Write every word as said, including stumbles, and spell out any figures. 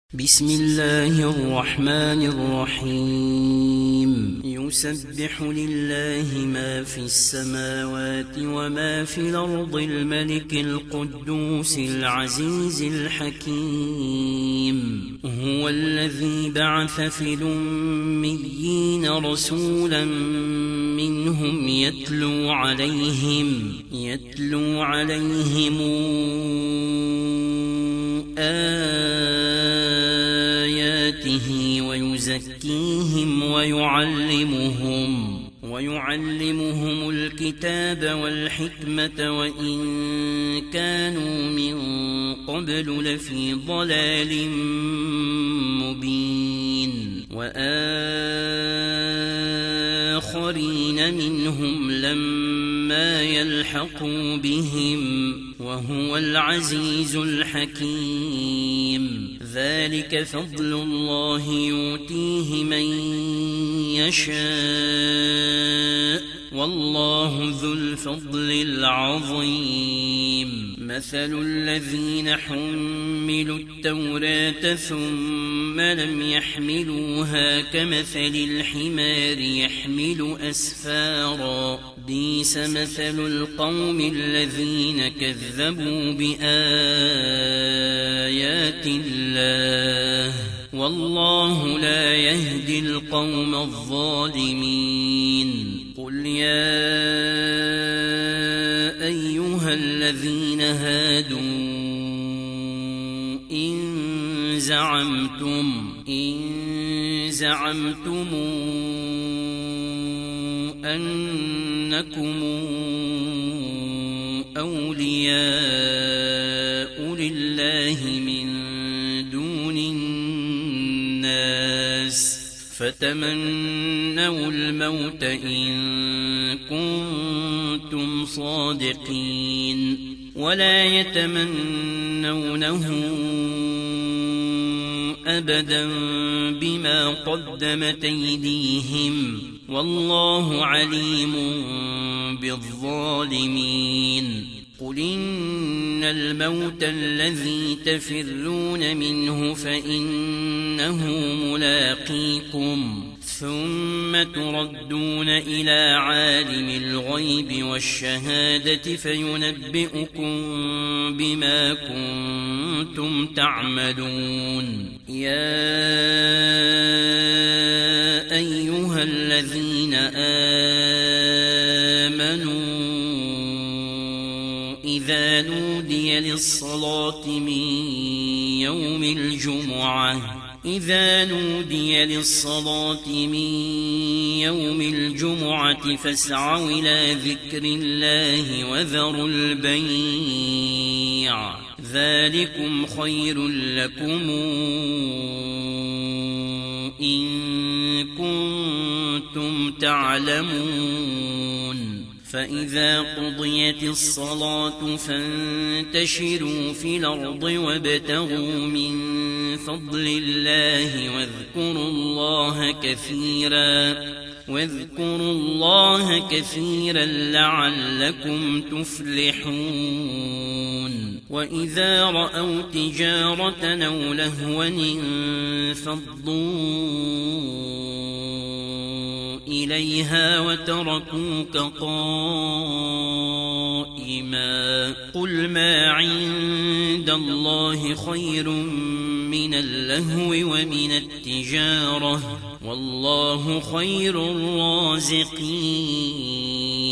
بسم الله الرحمن الرحيم يسبح لله ما في السماوات وما في الأرض الملك القدوس العزيز الحكيم هو الذي بعث في الأميين رسولا منهم يتلو عليهم يتلو عليهم آياته ويزكيهم ويعلمهم ويعلمهم الكتاب والحكمة وإن كانوا من قبل لفي ضلال مبين وآخرين منهم لما يلحقوا بهم وهو العزيز الحكيم ذلك فضل الله يؤتيه من يشاء والله ذو الفضل العظيم مثل الذين حملوا التوراة ثم لم يحملوها كمثل الحمار يحمل أسفارا بئس مثل القوم الذين كذبوا بآيات الله والله لا يهدي القوم الظالمين قل يا أيها الذين هادوا إن زعمتم إن زعمتم أنكم أولياء لله من دون الناس فتمنوا الموت إن كنتم صادقين ولا يتمنونه أبدا بما قدمت أيديهم والله عليم بالظالمين قل إن الموت الذي تفرون منه فإنه ملاقيكم ثم تردون إلى عالم الغيب والشهادة فينبئكم بما كنتم تعملون يا أيها الذين آمنوا إذا نودي للصلاة من يوم الجمعة إذا نودي للصلاة من يوم الجمعة فاسعوا إلى ذكر الله وذروا البيع ذلكم خير لكم إن كنتم تعلمون فإذا قضيت الصلاة فانتشروا في الأرض وابتغوا من فضل الله واذكروا الله كثيرا واذكروا الله كثيرا لعلكم تفلحون وإذا رأوا تجارة أو لهوا انفضوا إليها وتركوك قائما قل ما عند الله خير من اللهو ومن التجارة والله خير الرازقين